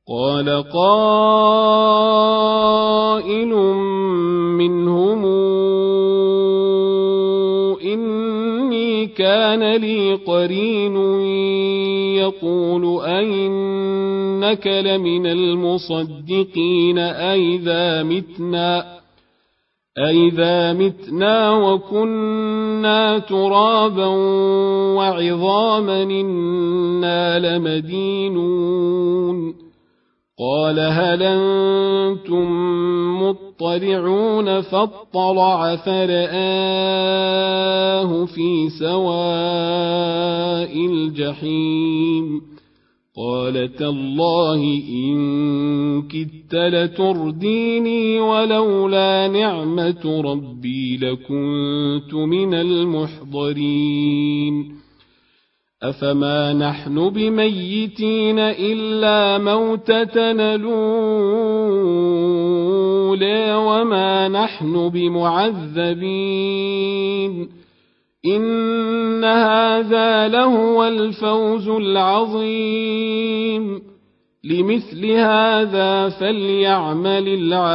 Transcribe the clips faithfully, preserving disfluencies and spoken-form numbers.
قال قائل منهم إني كان لي قرين يقول أئنك لمن المصدقين أئذا متنا أئذا متنا وكنا ترابا وعظاما إنا لمدينون قال هل أنتم مطلعون فاطلع فرآه في سواء الجحيم قال تالله إن كدت لترديني ولولا نعمة ربي لكنت من المحضرين أفما نحن بميتين إلا موتتنا الأولى وما نحن بمعذبين إن هذا لهو الفوز العظيم لمثل هذا فليعمل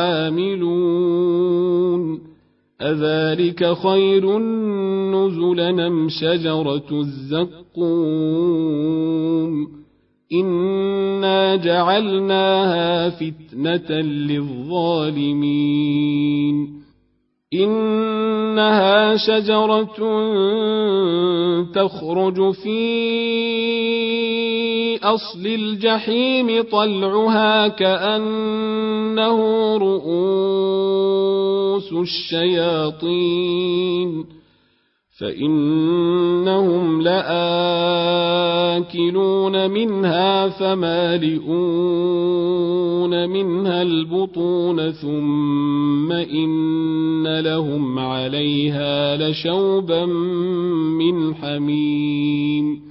العاملون أذلك خير نزلا أم شجرة الزقوم إنا جعلناها فتنة للظالمين إنها شجرة تخرج في أصل الجحيم طلعها كأنه رؤوس الشياطين فإنهم لآكلون منها فمالئون منها البطون ثم إن لهم عليها لشوبا من حميم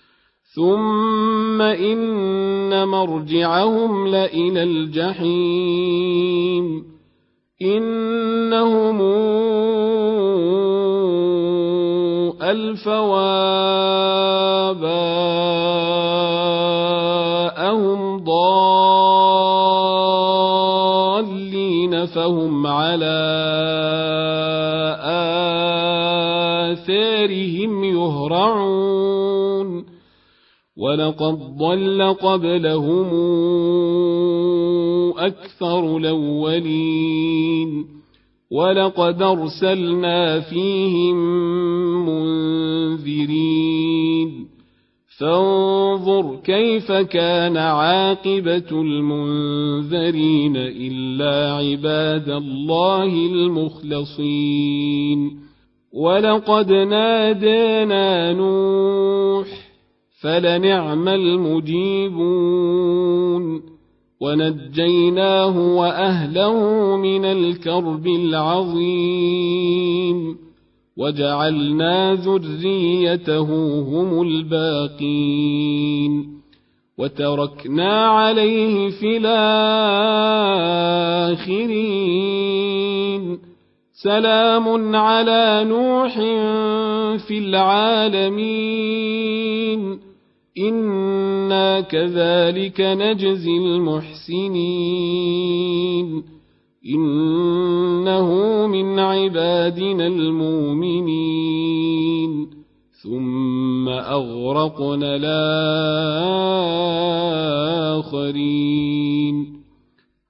ثم إن مرجعهم لإلى الجحيم إنهم ألفوا آباءهم ضالين فهم على آثارهم يهرعون ولقد ضل قبلهم أكثر الأولين ولقد أرسلنا فيهم منذرين فانظر كيف كان عاقبة المنذرين إلا عباد الله المخلصين ولقد نادانا نوح فلنعم المجيبون ونجيناه وأهله من الكرب العظيم وجعلنا ذريته هم الباقين وتركنا عليه في الآخرين سلام على نوح في العالمين إنا كذلك نجزي المحسنين إنه من عبادنا المؤمنين ثم أغرقنا الآخرين